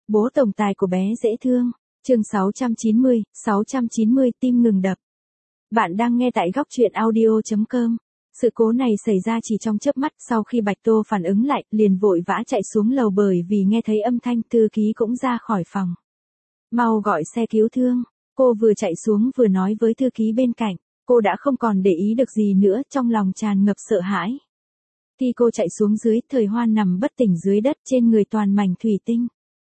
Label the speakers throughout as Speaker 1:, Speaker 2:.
Speaker 1: Bố tổng tài của bé dễ thương. Chương 690, tim ngừng đập. Bạn đang nghe tại góc truyện audio.com. Sự cố này xảy ra chỉ trong chớp mắt, sau khi Bạch Tô phản ứng lại, liền vội vã chạy xuống lầu bởi vì nghe thấy âm thanh thư ký cũng ra khỏi phòng. Mau gọi xe cứu thương. Cô vừa chạy xuống vừa nói với thư ký bên cạnh. Cô đã không còn để ý được gì nữa, trong lòng tràn ngập sợ hãi. Khi cô chạy xuống dưới, Thời Hoan nằm bất tỉnh dưới đất, trên người toàn mảnh thủy tinh.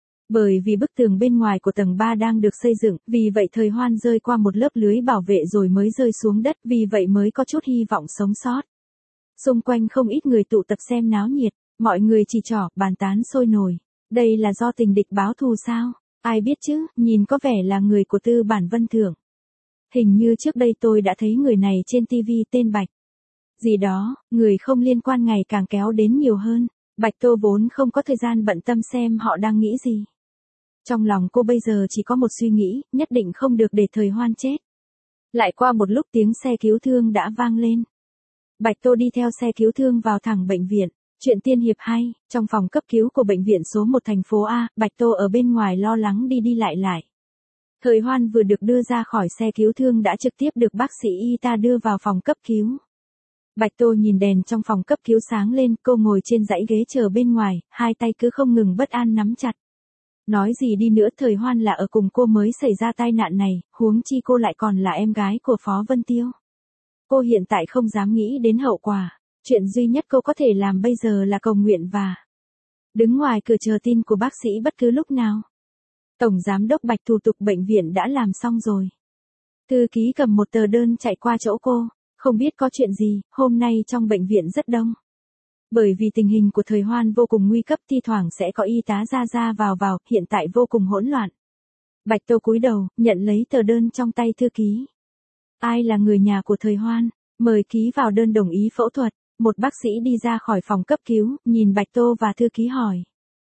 Speaker 1: Bởi vì bức tường bên ngoài của tầng 3 đang được xây dựng, vì vậy Thời Hoan rơi qua một lớp lưới bảo vệ rồi mới rơi xuống đất, vì vậy mới có chút hy vọng sống sót. Xung quanh không ít người tụ tập xem náo nhiệt, mọi người chỉ trỏ, bàn tán sôi nổi. Đây là do tình địch báo thù sao? Ai biết chứ, nhìn có vẻ là người của Tư Bản Vân Thưởng. Hình như trước đây tôi đã thấy người này trên TV, tên Bạch. Gì đó, người không liên quan ngày càng kéo đến nhiều hơn. Bạch Tô vốn không có thời gian bận tâm xem họ đang nghĩ gì. Trong lòng cô bây giờ chỉ có một suy nghĩ, nhất định không được để Thời Hoan chết. Lại qua một lúc tiếng xe cứu thương đã vang lên. Bạch Tô đi theo xe cứu thương vào thẳng bệnh viện. Chuyện tiên hiệp hay, trong phòng cấp cứu của bệnh viện số 1 thành phố A, Bạch Tô ở bên ngoài lo lắng đi lại. Thời Hoan vừa được đưa ra khỏi xe cứu thương đã trực tiếp được bác sĩ y tá đưa vào phòng cấp cứu. Bạch Tô nhìn đèn trong phòng cấp cứu sáng lên, cô ngồi trên dãy ghế chờ bên ngoài, hai tay cứ không ngừng bất an nắm chặt. Nói gì đi nữa, Thời Hoan là ở cùng cô mới xảy ra tai nạn này, huống chi cô lại còn là em gái của Phó Vân Tiêu. Cô hiện tại không dám nghĩ đến hậu quả, chuyện duy nhất cô có thể làm bây giờ là cầu nguyện và đứng ngoài cửa chờ tin của bác sĩ bất cứ lúc nào. Tổng giám đốc Bạch, thủ tục bệnh viện đã làm xong rồi. Thư ký cầm một tờ đơn chạy qua chỗ cô, không biết có chuyện gì, hôm nay trong bệnh viện rất đông. Bởi vì tình hình của Thời Hoan vô cùng nguy cấp, thi thoảng sẽ có y tá ra vào, hiện tại vô cùng hỗn loạn. Bạch Tô cúi đầu, nhận lấy tờ đơn trong tay thư ký. Ai là người nhà của Thời Hoan? Mời ký vào đơn đồng ý phẫu thuật. Một bác sĩ đi ra khỏi phòng cấp cứu, nhìn Bạch Tô và thư ký hỏi.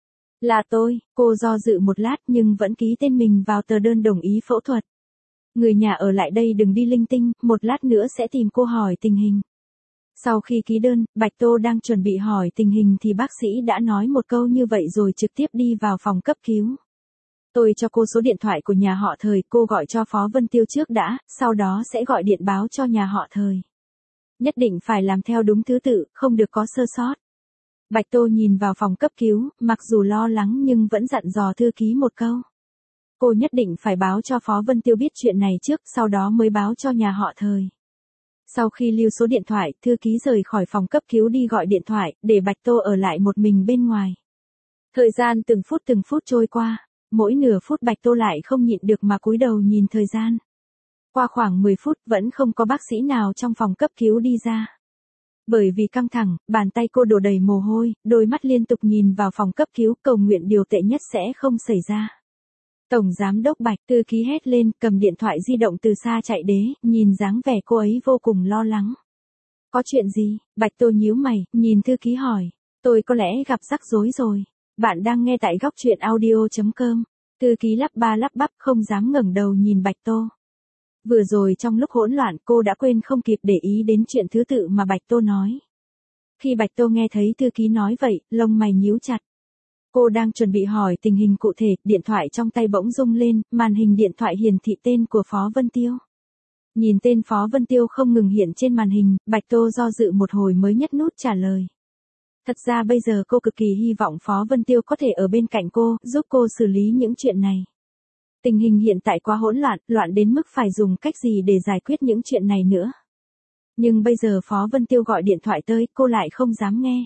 Speaker 1: Là tôi, cô do dự một lát nhưng vẫn ký tên mình vào tờ đơn đồng ý phẫu thuật. Người nhà ở lại đây đừng đi linh tinh, một lát nữa sẽ tìm cô hỏi tình hình. Sau khi ký đơn, Bạch Tô đang chuẩn bị hỏi tình hình thì bác sĩ đã nói một câu như vậy rồi trực tiếp đi vào phòng cấp cứu. Tôi cho cô số điện thoại của nhà họ Thời, cô gọi cho Phó Vân Tiêu trước đã, sau đó sẽ gọi điện báo cho nhà họ Thời. Nhất định phải làm theo đúng thứ tự, không được có sơ sót. Bạch Tô nhìn vào phòng cấp cứu, mặc dù lo lắng nhưng vẫn dặn dò thư ký một câu. Cô nhất định phải báo cho Phó Vân Tiêu biết chuyện này trước, sau đó mới báo cho nhà họ Thời. Sau khi lưu số điện thoại, thư ký rời khỏi phòng cấp cứu đi gọi điện thoại, để Bạch Tô ở lại một mình bên ngoài. Thời gian từng phút trôi qua, mỗi nửa phút Bạch Tô lại không nhịn được mà cúi đầu nhìn thời gian. Qua khoảng 10 phút vẫn không có bác sĩ nào trong phòng cấp cứu đi ra. Bởi vì căng thẳng, bàn tay cô đổ đầy mồ hôi, đôi mắt liên tục nhìn vào phòng cấp cứu, cầu nguyện điều tệ nhất sẽ không xảy ra. Tổng giám đốc Bạch, thư ký hét lên, cầm điện thoại di động từ xa chạy đến, nhìn dáng vẻ cô ấy vô cùng lo lắng. Có chuyện gì? Bạch Tô nhíu mày, nhìn thư ký hỏi. Tôi có lẽ gặp rắc rối rồi. Bạn đang nghe tại góc truyện audio.com. Thư ký lắp ba lắp bắp không dám ngẩng đầu nhìn Bạch Tô. Vừa rồi trong lúc hỗn loạn cô đã quên không kịp để ý đến chuyện thứ tự mà Bạch Tô nói. Khi Bạch Tô nghe thấy thư ký nói vậy, lông mày nhíu chặt. Cô đang chuẩn bị hỏi tình hình cụ thể, điện thoại trong tay bỗng rung lên, màn hình điện thoại hiển thị tên của Phó Vân Tiêu. Nhìn tên Phó Vân Tiêu không ngừng hiện trên màn hình, Bạch Tô do dự một hồi mới nhấp nút trả lời. Thật ra bây giờ cô cực kỳ hy vọng Phó Vân Tiêu có thể ở bên cạnh cô, giúp cô xử lý những chuyện này. Tình hình hiện tại quá hỗn loạn đến mức phải dùng cách gì để giải quyết những chuyện này nữa. Nhưng bây giờ Phó Vân Tiêu gọi điện thoại tới, cô lại không dám nghe.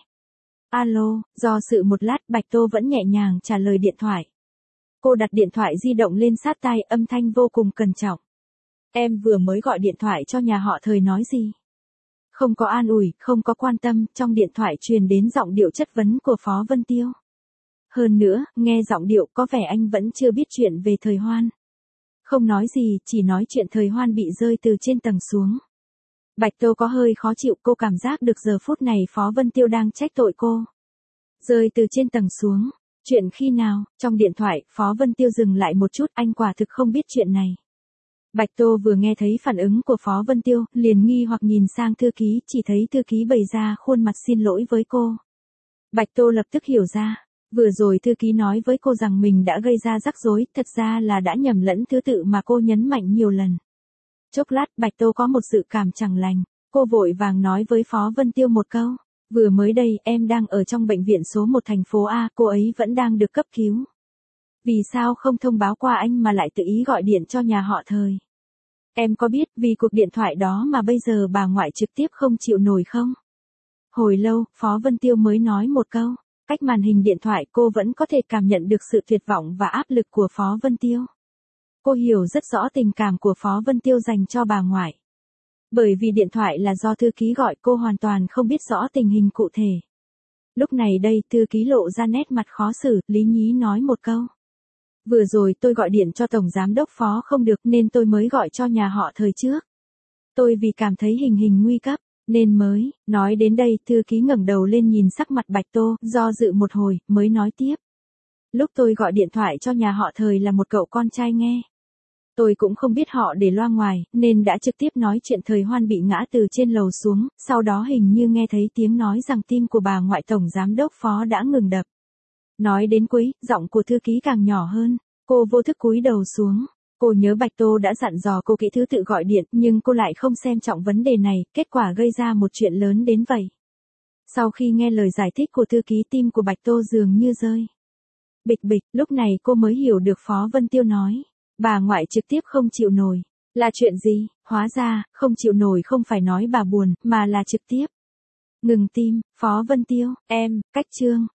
Speaker 1: Alo, do dự một lát, Bạch Tô vẫn nhẹ nhàng trả lời điện thoại. Cô đặt điện thoại di động lên sát tai, âm thanh vô cùng cẩn trọng. Em vừa mới gọi điện thoại cho nhà họ Thời nói gì? Không có an ủi, không có quan tâm, trong điện thoại truyền đến giọng điệu chất vấn của Phó Vân Tiêu. Hơn nữa, nghe giọng điệu có vẻ anh vẫn chưa biết chuyện về Thời Hoan. Không nói gì, chỉ nói chuyện Thời Hoan bị rơi từ trên tầng xuống. Bạch Tô có hơi khó chịu, cô cảm giác được giờ phút này Phó Vân Tiêu đang trách tội cô. Rơi từ trên tầng xuống. Chuyện khi nào? Trong điện thoại, Phó Vân Tiêu dừng lại một chút, anh quả thực không biết chuyện này. Bạch Tô vừa nghe thấy phản ứng của Phó Vân Tiêu, liền nghi hoặc nhìn sang thư ký, chỉ thấy thư ký bày ra khuôn mặt xin lỗi với cô. Bạch Tô lập tức hiểu ra, Vừa rồi thư ký nói với cô rằng mình đã gây ra rắc rối, thật ra là đã nhầm lẫn thứ tự mà cô nhấn mạnh nhiều lần. Chốc lát Bạch Tô có một dự cảm chẳng lành, cô vội vàng nói với Phó Vân Tiêu một câu. Vừa mới đây em đang ở trong bệnh viện số 1 thành phố A, cô ấy vẫn đang được cấp cứu. Vì sao không thông báo qua anh mà lại tự ý gọi điện cho nhà họ Thời? Em có biết vì cuộc điện thoại đó mà bây giờ bà ngoại trực tiếp không chịu nổi không? Hồi lâu, Phó Vân Tiêu mới nói một câu. Cách màn hình điện thoại cô vẫn có thể cảm nhận được sự tuyệt vọng và áp lực của Phó Vân Tiêu. Cô hiểu rất rõ tình cảm của Phó Vân Tiêu dành cho bà ngoại. Bởi vì điện thoại là do thư ký gọi, cô hoàn toàn không biết rõ tình hình cụ thể. Lúc này đây thư ký lộ ra nét mặt khó xử, lý nhí nói một câu. Vừa rồi tôi gọi điện cho Tổng Giám đốc Phó không được nên tôi mới gọi cho nhà họ Thời trước. Tôi vì cảm thấy hình hình nguy cấp, nên mới, nói đến đây thư ký ngẩng đầu lên nhìn sắc mặt Bạch Tô, do dự một hồi, mới nói tiếp. Lúc tôi gọi điện thoại cho nhà họ Thời là một cậu con trai nghe. Tôi cũng không biết họ để loa ngoài, nên đã trực tiếp nói chuyện Thời Hoan bị ngã từ trên lầu xuống, sau đó hình như nghe thấy tiếng nói rằng tim của bà ngoại Tổng Giám đốc Phó đã ngừng đập. Nói đến cuối, giọng của thư ký càng nhỏ hơn, cô vô thức cúi đầu xuống. Cô nhớ Bạch Tô đã dặn dò cô kỹ thứ tự gọi điện, nhưng cô lại không xem trọng vấn đề này, kết quả gây ra một chuyện lớn đến vậy. Sau khi nghe lời giải thích của thư ký, tim của Bạch Tô dường như rơi. Bịch bịch, lúc này cô mới hiểu được Phó Vân Tiêu nói. Bà ngoại trực tiếp không chịu nổi. Là chuyện gì? Hóa ra, không chịu nổi không phải nói bà buồn, mà là trực tiếp ngừng tim. Phó Vân Tiêu, em, cách chương.